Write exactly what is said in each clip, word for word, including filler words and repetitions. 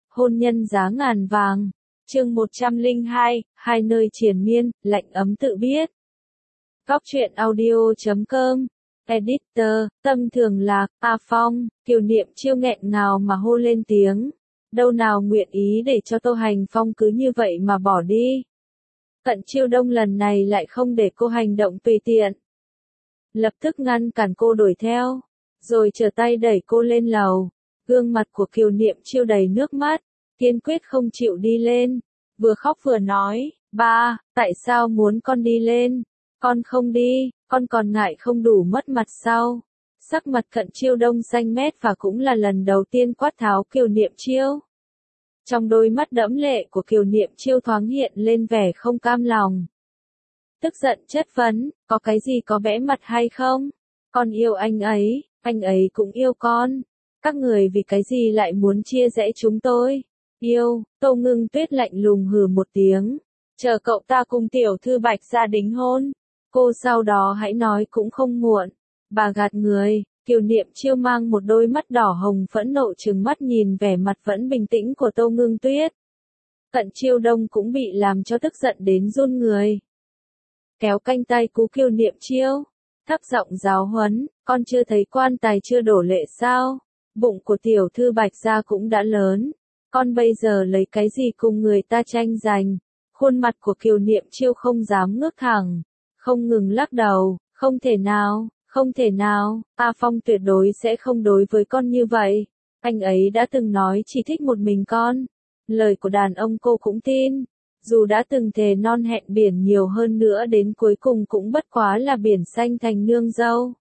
hôn nhân giá ngàn vàng. Chương một trăm lẻ hai, hai nơi triền miên, lạnh ấm tự biết. Góc truyện audio chấm com. Editor, Tâm Thường Lạc, A Phong, Kiều Niệm Chiêu nghẹn ngào mà hô lên tiếng. Đâu nào nguyện ý để cho Tô Hành Phong cứ như vậy mà bỏ đi. Cận Chiêu Đông lần này lại không để cô hành động tùy tiện. Lập tức ngăn cản cô đuổi theo, rồi trở tay đẩy cô lên lầu. Gương mặt của Kiều Niệm Chiêu đầy nước mắt, kiên quyết không chịu đi lên. Vừa khóc vừa nói, ba, tại sao muốn con đi lên? Con không đi, con còn ngại không đủ mất mặt sao? Sắc mặt Cận Chiêu Đông xanh mét và cũng là lần đầu tiên quát tháo Kiều Niệm Chiêu. Trong đôi mắt đẫm lệ của Kiều Niệm Chiêu thoáng hiện lên vẻ không cam lòng. Tức giận chất vấn, có cái gì có bẽ mặt hay không? Con yêu anh ấy, anh ấy cũng yêu con. Các người vì cái gì lại muốn chia rẽ chúng tôi? Yêu, Tô Ngưng Tuyết lạnh lùng hừ một tiếng. Chờ cậu ta cùng tiểu thư Bạch gia đính hôn. Cô sau đó hãy nói cũng không muộn. Bà gạt người. Kiều Niệm Chiêu mang một đôi mắt đỏ hồng phẫn nộ trừng mắt nhìn vẻ mặt vẫn bình tĩnh của Tô Ngưng Tuyết. Cận Chiêu Đông cũng bị làm cho tức giận đến run người. Kéo canh tay cú Kiều Niệm Chiêu, thấp giọng giáo huấn, con chưa thấy quan tài chưa đổ lệ sao? Bụng của tiểu thư Bạch gia cũng đã lớn, con bây giờ lấy cái gì cùng người ta tranh giành? Khuôn mặt của Kiều Niệm Chiêu không dám ngước thẳng, không ngừng lắc đầu, không thể nào, không thể nào, A Phong tuyệt đối sẽ không đối với con như vậy. Anh ấy đã từng nói chỉ thích một mình con. Lời của đàn ông cô cũng tin. Dù đã từng thề non hẹn biển nhiều hơn nữa đến cuối cùng cũng bất quá là biển xanh thành nương dâu.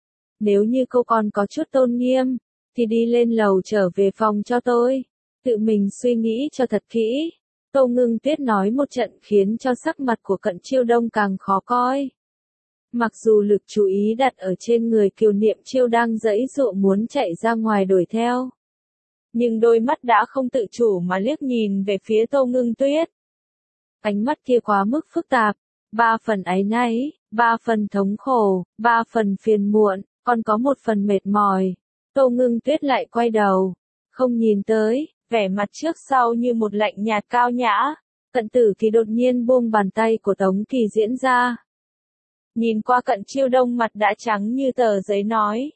Nếu như cô còn có chút tôn nghiêm, thì đi lên lầu trở về phòng cho tôi. Tự mình suy nghĩ cho thật kỹ. Tô Ngưng Tuyết nói một trận khiến cho sắc mặt của Cận Chiêu Đông càng khó coi. Mặc dù lực chú ý đặt ở trên người Kiều Niệm Chiêu đang giãy giụa muốn chạy ra ngoài đuổi theo. Nhưng đôi mắt đã không tự chủ mà liếc nhìn về phía Tô Ngưng Tuyết. Ánh mắt kia quá mức phức tạp, ba phần áy náy, ba phần thống khổ, ba phần phiền muộn, còn có một phần mệt mỏi. Tô Ngưng Tuyết lại quay đầu, không nhìn tới, vẻ mặt trước sau như một lạnh nhạt cao nhã. Cận Tử Kỳ đột nhiên buông bàn tay của Tống Kỳ Diễn ra. Nhìn qua Cận Chiêu Đông mặt đã trắng như tờ giấy nói.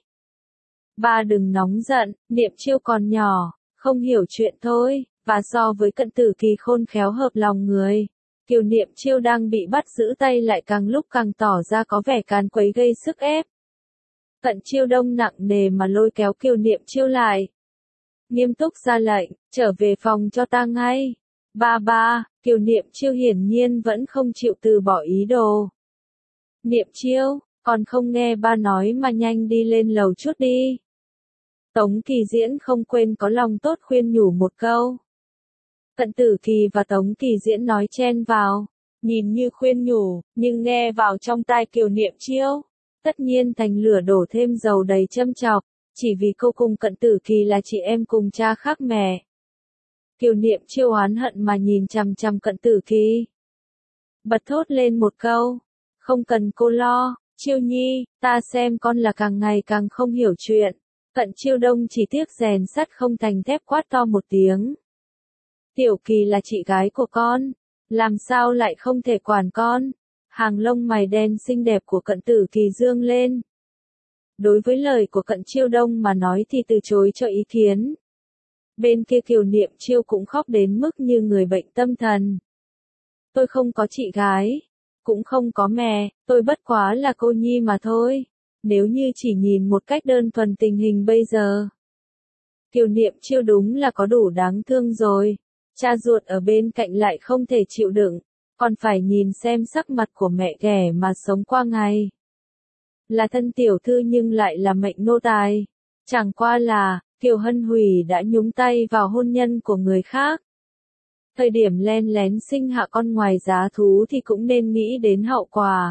Ba đừng nóng giận, Niệm Chiêu còn nhỏ, không hiểu chuyện thôi, và so với Cận Tử Kỳ khôn khéo hợp lòng người. Kiều Niệm Chiêu đang bị bắt giữ tay lại càng lúc càng tỏ ra có vẻ càn quấy gây sức ép. Cận Chiêu Đông nặng nề mà lôi kéo Kiều Niệm Chiêu lại. Nghiêm túc ra lệnh, trở về phòng cho ta ngay. Ba ba, Kiều Niệm Chiêu hiển nhiên vẫn không chịu từ bỏ ý đồ. Niệm Chiêu, còn không nghe ba nói mà nhanh đi lên lầu chút đi. Tống Kỳ Diễn không quên có lòng tốt khuyên nhủ một câu. Cận Tử Kỳ và Tống Kỳ Diễn nói chen vào, nhìn như khuyên nhủ, nhưng nghe vào trong tai Kiều Niệm Chiêu, tất nhiên thành lửa đổ thêm dầu đầy châm chọc, chỉ vì cô cùng Cận Tử Kỳ là chị em cùng cha khác mẹ. Kiều Niệm Chiêu oán hận mà nhìn chằm chằm Cận Tử Kỳ. Bật thốt lên một câu, không cần cô lo, Chiêu Nhi, ta xem con là càng ngày càng không hiểu chuyện. Cận Chiêu Đông chỉ tiếc rèn sắt không thành thép quát to một tiếng. Tiểu Kỳ là chị gái của con, làm sao lại không thể quản con? Hàng lông mày đen xinh đẹp của Cận Tử Kỳ dương lên. Đối với lời của Cận Chiêu Đông mà nói thì từ chối cho ý kiến. Bên kia Kiều Niệm Chiêu cũng khóc đến mức như người bệnh tâm thần. Tôi không có chị gái, cũng không có mẹ, tôi bất quá là cô nhi mà thôi. Nếu như chỉ nhìn một cách đơn thuần tình hình bây giờ, Kiều Niệm Chiêu đúng là có đủ đáng thương rồi. Cha ruột ở bên cạnh lại không thể chịu đựng, còn phải nhìn xem sắc mặt của mẹ ghẻ mà sống qua ngày. Là thân tiểu thư nhưng lại là mệnh nô tài. Chẳng qua là, Kiều Hân Hủy đã nhúng tay vào hôn nhân của người khác. Thời điểm len lén sinh hạ con ngoài giá thú thì cũng nên nghĩ đến hậu quả.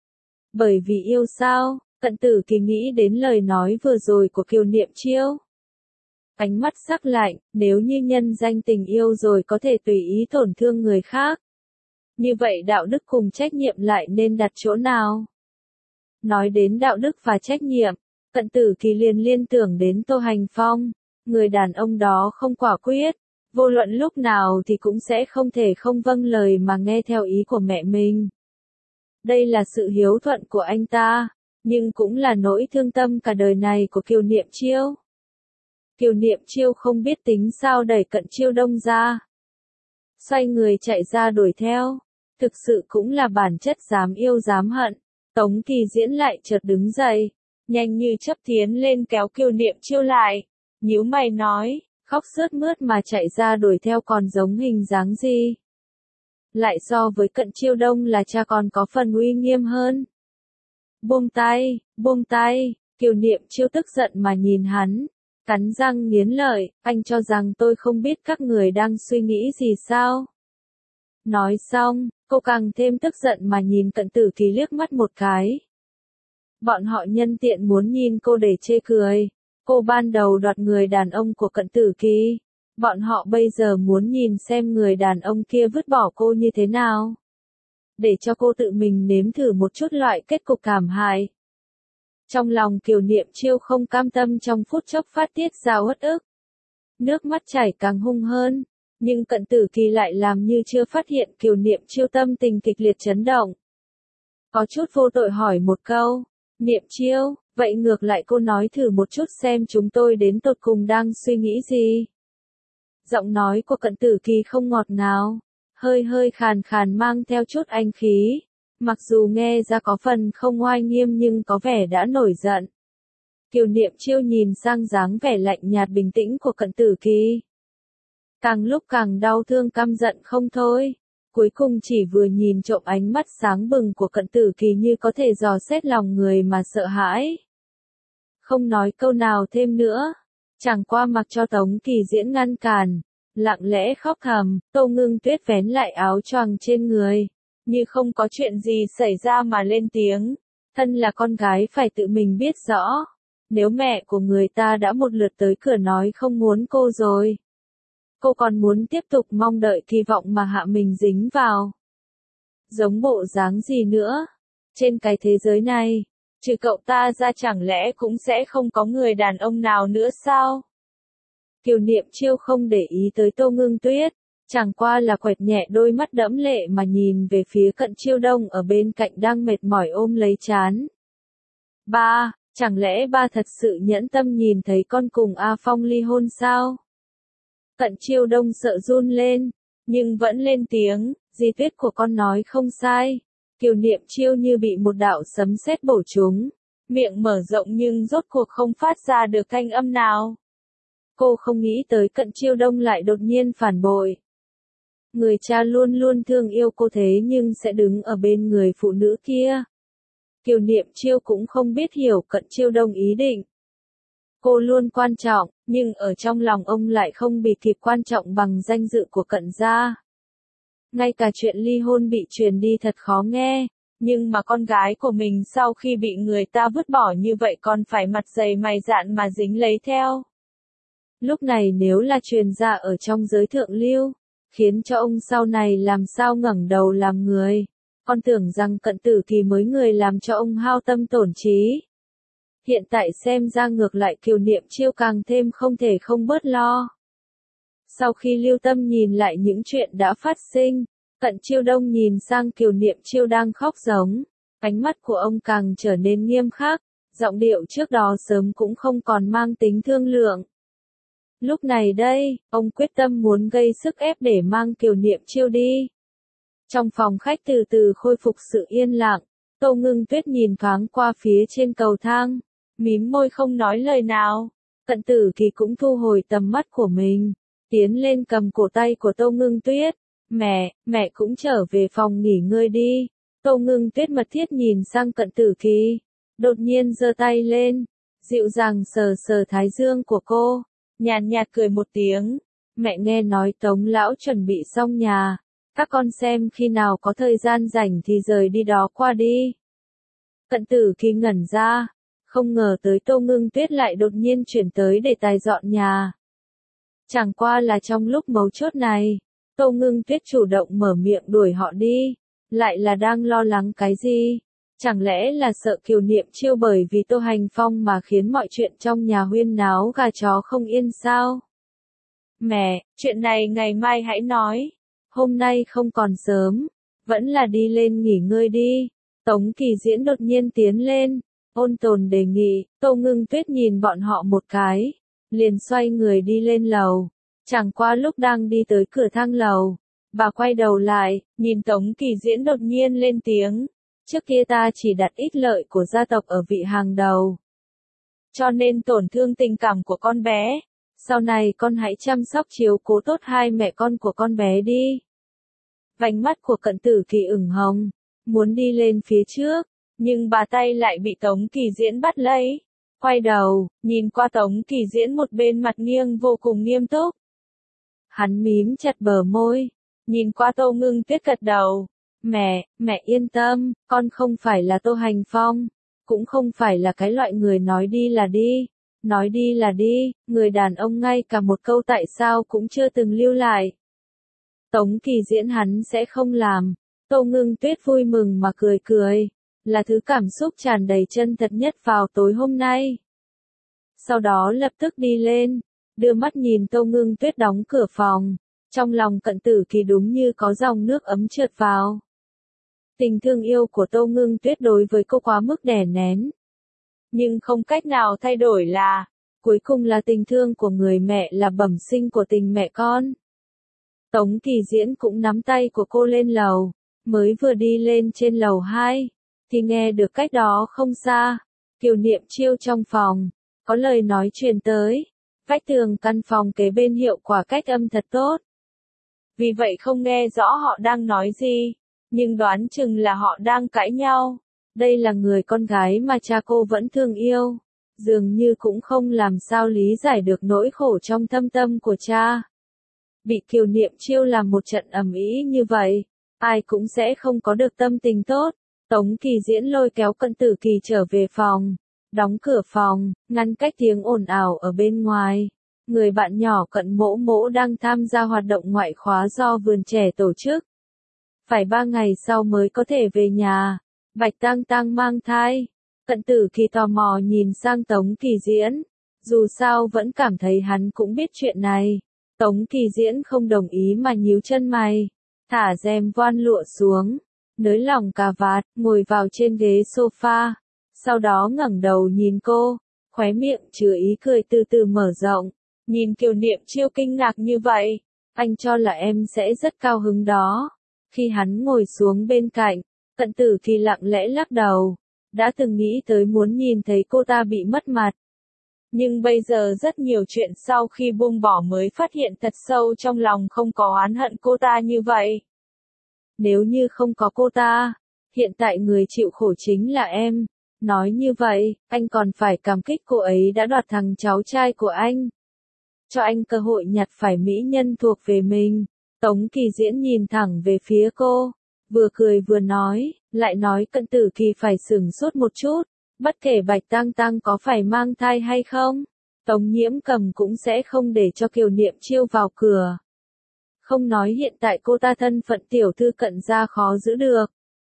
Bởi vì yêu sao, Cận Tử Kỳ nghĩ đến lời nói vừa rồi của Kiều Niệm Chiêu. Ánh mắt sắc lạnh, nếu như nhân danh tình yêu rồi có thể tùy ý tổn thương người khác. Như vậy đạo đức cùng trách nhiệm lại nên đặt chỗ nào? Nói đến đạo đức và trách nhiệm, Cận Tử Kỳ liền liên tưởng đến Tô Hành Phong. Người đàn ông đó không quả quyết, Vô luận lúc nào thì cũng sẽ không thể không vâng lời mà nghe theo ý của mẹ mình. Đây là sự hiếu thuận của anh ta, nhưng cũng là nỗi thương tâm cả đời này của Kiều Niệm Chiêu. Kiều Niệm Chiêu không biết tính sao đẩy Cận Chiêu Đông ra. Xoay người chạy ra đuổi theo. Thực sự cũng là bản chất dám yêu dám hận. Tống Kỳ Diễn lại chợt đứng dậy, nhanh như chớp tiến lên kéo Kiều Niệm Chiêu lại, nhíu mày nói, khóc sướt mướt mà chạy ra đuổi theo còn giống hình dáng gì. Lại so với Cận Chiêu Đông là cha con có phần uy nghiêm hơn. Buông tay, buông tay, Kiều Niệm Chiêu tức giận mà nhìn hắn, cắn răng nghiến lợi, anh cho rằng tôi không biết các người đang suy nghĩ gì sao? Nói xong, cô càng thêm tức giận mà nhìn Cận Tử Kỳ liếc mắt một cái. Bọn họ nhân tiện muốn nhìn cô để chê cười. Cô ban đầu đoạt người đàn ông của Cận Tử Kỳ. Bọn họ bây giờ muốn nhìn xem người đàn ông kia vứt bỏ cô như thế nào. Để cho cô tự mình nếm thử một chút loại kết cục thảm hại. Trong lòng Kiều Niệm Chiêu không cam tâm trong phút chốc phát tiết ra uất ức. Nước mắt chảy càng hung hơn. Nhưng Cận Tử Kỳ lại làm như chưa phát hiện Kiều Niệm Chiêu tâm tình kịch liệt chấn động. Có chút vô tội hỏi một câu. Niệm Chiêu, vậy ngược lại cô nói thử một chút xem chúng tôi đến tột cùng đang suy nghĩ gì. Giọng nói của Cận Tử Kỳ không ngọt ngào, hơi hơi khàn khàn mang theo chút anh khí. Mặc dù nghe ra có phần không oai nghiêm nhưng có vẻ đã nổi giận. Kiều Niệm Chiêu nhìn sang dáng vẻ lạnh nhạt bình tĩnh của Cận Tử Kỳ. Càng lúc càng đau thương căm giận không thôi. Cuối cùng chỉ vừa nhìn trộm ánh mắt sáng bừng của Cận Tử Kỳ như có thể dò xét lòng người mà sợ hãi. Không nói câu nào thêm nữa. Chẳng qua mặc cho Tống Kỳ Diễn ngăn cản. Lặng lẽ khóc thầm, Tô Ngưng Tuyết vén lại áo choàng trên người. Như không có chuyện gì xảy ra mà lên tiếng. Thân là con gái phải tự mình biết rõ. Nếu mẹ của người ta đã một lượt tới cửa nói không muốn cô rồi. Cô còn muốn tiếp tục mong đợi kỳ vọng mà hạ mình dính vào. Giống bộ dáng gì nữa? Trên cái thế giới này, trừ cậu ta ra chẳng lẽ cũng sẽ không có người đàn ông nào nữa sao? Kiều Niệm Chiêu không để ý tới Tô Ngưng Tuyết, chẳng qua là quẹt nhẹ đôi mắt đẫm lệ mà nhìn về phía Cận Chiêu Đông ở bên cạnh đang mệt mỏi ôm lấy trán. Ba, chẳng lẽ ba thật sự nhẫn tâm nhìn thấy con cùng A Phong ly hôn sao? Cận Chiêu Đông sợ run lên, nhưng vẫn lên tiếng, Di Tuyết của con nói không sai. Kiều Niệm Chiêu như bị một đạo sấm sét bổ trúng, miệng mở rộng nhưng rốt cuộc không phát ra được thanh âm nào. Cô không nghĩ tới Cận Chiêu Đông lại đột nhiên phản bội. Người cha luôn luôn thương yêu cô thế nhưng sẽ đứng ở bên người phụ nữ kia. Kiều Niệm Chiêu cũng không biết hiểu Cận Chiêu Đông ý định. Cô luôn quan trọng, nhưng ở trong lòng ông lại không bị kịp quan trọng bằng danh dự của Cận gia. Ngay cả chuyện ly hôn bị truyền đi thật khó nghe, nhưng mà con gái của mình sau khi bị người ta vứt bỏ như vậy còn phải mặt dày mày dạn mà dính lấy theo. Lúc này nếu là truyền ra ở trong giới thượng lưu, khiến cho ông sau này làm sao ngẩng đầu làm người. Con tưởng rằng Cận Tử Kỳ mới người làm cho ông hao tâm tổn trí. Hiện tại xem ra ngược lại Kiều Niệm Chiêu càng thêm không thể không bớt lo. Sau khi lưu tâm nhìn lại những chuyện đã phát sinh, Cận Chiêu Đông nhìn sang Kiều Niệm Chiêu đang khóc giống. Ánh mắt của ông càng trở nên nghiêm khắc, giọng điệu trước đó sớm cũng không còn mang tính thương lượng. Lúc này đây, ông quyết tâm muốn gây sức ép để mang Kiều Niệm Chiêu đi. Trong phòng khách từ từ khôi phục sự yên lặng, Tô Ngưng Tuyết nhìn thoáng qua phía trên cầu thang, mím môi không nói lời nào. Cận Tử Kỳ cũng thu hồi tầm mắt của mình, tiến lên cầm cổ tay của Tô Ngưng Tuyết. Mẹ, mẹ cũng trở về phòng nghỉ ngơi đi. Tô Ngưng Tuyết mật thiết nhìn sang Cận Tử Kỳ, đột nhiên giơ tay lên, dịu dàng sờ sờ thái dương của cô, nhàn nhạt cười một tiếng. Mẹ nghe nói Tống lão chuẩn bị xong nhà, các con xem khi nào có thời gian rảnh thì rời đi đó qua đi. Cận Tử Kỳ ngẩn ra, không ngờ tới Tô Ngưng Tuyết lại đột nhiên chuyển tới để tài dọn nhà. Chẳng qua là trong lúc mấu chốt này, Tô Ngưng Tuyết chủ động mở miệng đuổi họ đi, lại là đang lo lắng cái gì? Chẳng lẽ là sợ Kiều Niệm Chiêu bởi vì Tô Hành Phong mà khiến mọi chuyện trong nhà huyên náo gà chó không yên sao? Mẹ, chuyện này ngày mai hãy nói. Hôm nay không còn sớm. Vẫn là đi lên nghỉ ngơi đi. Tống Kỳ Diễn đột nhiên tiến lên. Ôn tồn đề nghị. Tô Ngưng Tuyết nhìn bọn họ một cái. Liền xoay người đi lên lầu. Chẳng qua lúc đang đi tới cửa thang lầu. Bà quay đầu lại, nhìn Tống Kỳ Diễn đột nhiên lên tiếng. Trước kia ta chỉ đặt ích lợi của gia tộc ở vị hàng đầu. Cho nên tổn thương tình cảm của con bé. Sau này con hãy chăm sóc chiếu cố tốt hai mẹ con của con bé đi. Vành mắt của Cận Tử Kỳ ửng hồng, muốn đi lên phía trước, nhưng bà tay lại bị Tống Kỳ Diễn bắt lấy. Quay đầu, nhìn qua Tống Kỳ Diễn một bên mặt nghiêng vô cùng nghiêm túc. Hắn mím chặt bờ môi, nhìn qua Tô Ngưng Tuyết gật đầu. Mẹ, mẹ yên tâm, con không phải là Tô Hành Phong, cũng không phải là cái loại người nói đi là đi, nói đi là đi, người đàn ông ngay cả một câu tại sao cũng chưa từng lưu lại. Tống Kỳ Diễn hắn sẽ không làm. Tô Ngưng Tuyết vui mừng mà cười cười, là thứ cảm xúc tràn đầy chân thật nhất vào tối hôm nay. Sau đó lập tức đi lên, đưa mắt nhìn Tô Ngưng Tuyết đóng cửa phòng, trong lòng Cận Tử Kỳ đúng như có dòng nước ấm trượt vào. Tình thương yêu của Tô Ngưng Tuyết đối với cô quá mức đè nén. Nhưng không cách nào thay đổi là, cuối cùng là tình thương của người mẹ là bẩm sinh của tình mẹ con. Tống Kỳ Diễn cũng nắm tay của cô lên lầu, mới vừa đi lên trên lầu hai, thì nghe được cách đó không xa, Kiều Niệm Chiêu trong phòng, có lời nói truyền tới, vách tường căn phòng kế bên hiệu quả cách âm thật tốt. Vì vậy không nghe rõ họ đang nói gì, nhưng đoán chừng là họ đang cãi nhau. Đây là người con gái mà cha cô vẫn thương yêu, dường như cũng không làm sao lý giải được nỗi khổ trong thâm tâm của cha. Bị Kiều Niệm Chiêu làm một trận ầm ĩ như vậy, ai cũng sẽ không có được tâm tình tốt. Tống Kỳ Diễn lôi kéo Cận Tử Kỳ trở về phòng, đóng cửa phòng, ngăn cách tiếng ồn ào ở bên ngoài. Người bạn nhỏ Cận Mỗ Mỗ đang tham gia hoạt động ngoại khóa do vườn trẻ tổ chức. Phải ba ngày sau mới có thể về nhà. Bạch Tang Tang mang thai. Cận Tử Kỳ tò mò nhìn sang Tống Kỳ Diễn. Dù sao vẫn cảm thấy hắn cũng biết chuyện này. Tống Kỳ Diễn không đồng ý mà nhíu chân mày. Thả rèm voan lụa xuống. Nới lỏng cà vạt, ngồi vào trên ghế sofa. Sau đó ngẩng đầu nhìn cô. Khóe miệng chứa ý cười từ từ mở rộng. Nhìn Kiều Niệm Chiêu kinh ngạc như vậy. Anh cho là em sẽ rất cao hứng đó. Khi hắn ngồi xuống bên cạnh, Cận Tử Kỳ lặng lẽ lắc đầu. Đã từng nghĩ tới muốn nhìn thấy cô ta bị mất mặt. Nhưng bây giờ rất nhiều chuyện sau khi buông bỏ mới phát hiện thật sâu trong lòng không có oán hận cô ta như vậy. Nếu như không có cô ta, hiện tại người chịu khổ chính là em. Nói như vậy, anh còn phải cảm kích cô ấy đã đoạt thằng cháu trai của anh. Cho anh cơ hội nhặt phải mỹ nhân thuộc về mình. Tống Kỳ Diễn nhìn thẳng về phía cô, vừa cười vừa nói, lại nói Cận Tử Kỳ phải sửng sốt một chút, bất kể Bạch Tang Tang có phải mang thai hay không, Tống Nhiễm Cầm cũng sẽ không để cho Kiều Niệm Chiêu vào cửa. Không nói hiện tại cô ta thân phận tiểu thư Cận gia khó giữ được.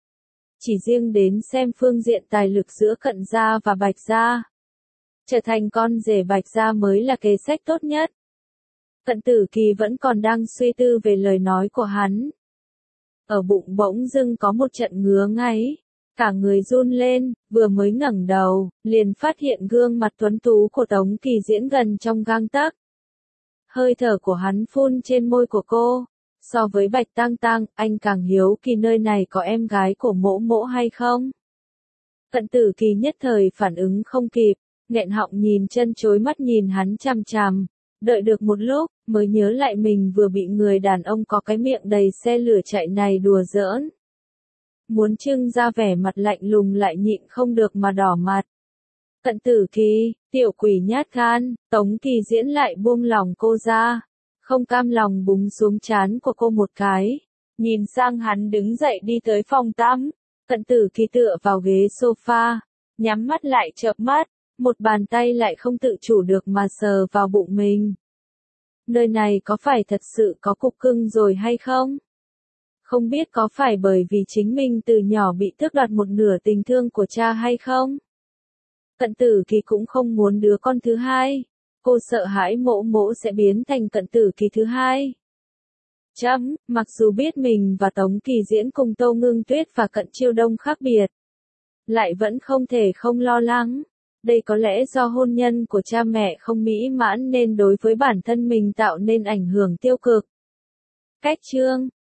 Chỉ riêng đến xem phương diện tài lực giữa Cận gia và Bạch gia. Trở thành con rể Bạch gia mới là kế sách tốt nhất. Cận Tử Kỳ vẫn còn đang suy tư về lời nói của hắn. Ở bụng bỗng dưng có một trận ngứa ngáy, cả người run lên, vừa mới ngẩng đầu, liền phát hiện gương mặt tuấn tú của Tống Kỳ Diễn gần trong gang tấc. Hơi thở của hắn phun trên môi của cô. So với Bạch Tang Tang, anh càng hiếu kỳ nơi này có em gái của Mỗ Mỗ hay không. Cận Tử Kỳ nhất thời phản ứng không kịp, nghẹn họng nhìn chân chối mắt nhìn hắn chằm chằm. Đợi được một lúc, mới nhớ lại mình vừa bị người đàn ông có cái miệng đầy xe lửa chạy này đùa giỡn. Muốn trưng ra vẻ mặt lạnh lùng lại nhịn không được mà đỏ mặt. Cận Tử Kỳ, tiểu quỷ nhát gan, Tống Kỳ Diễn lại buông lòng cô ra. Không cam lòng búng xuống trán của cô một cái. Nhìn sang hắn đứng dậy đi tới phòng tắm. Cận Tử Kỳ tựa vào ghế sofa, nhắm mắt lại chợp mắt. Một bàn tay lại không tự chủ được mà sờ vào bụng mình. Nơi này có phải thật sự có cục cưng rồi hay không? Không biết có phải bởi vì chính mình từ nhỏ bị tước đoạt một nửa tình thương của cha hay không? Cận Tử Kỳ cũng không muốn đứa con thứ hai. cô sợ hãi mỗ mỗ sẽ biến thành cận tử kỳ thứ hai. Chấm, mặc dù biết mình và Tống Kỳ Diễn cùng Tô Ngưng Tuyết và Cận Chiêu Đông khác biệt, lại vẫn không thể không lo lắng. Đây có lẽ do hôn nhân của cha mẹ không mỹ mãn nên đối với bản thân mình tạo nên ảnh hưởng tiêu cực. Cách chương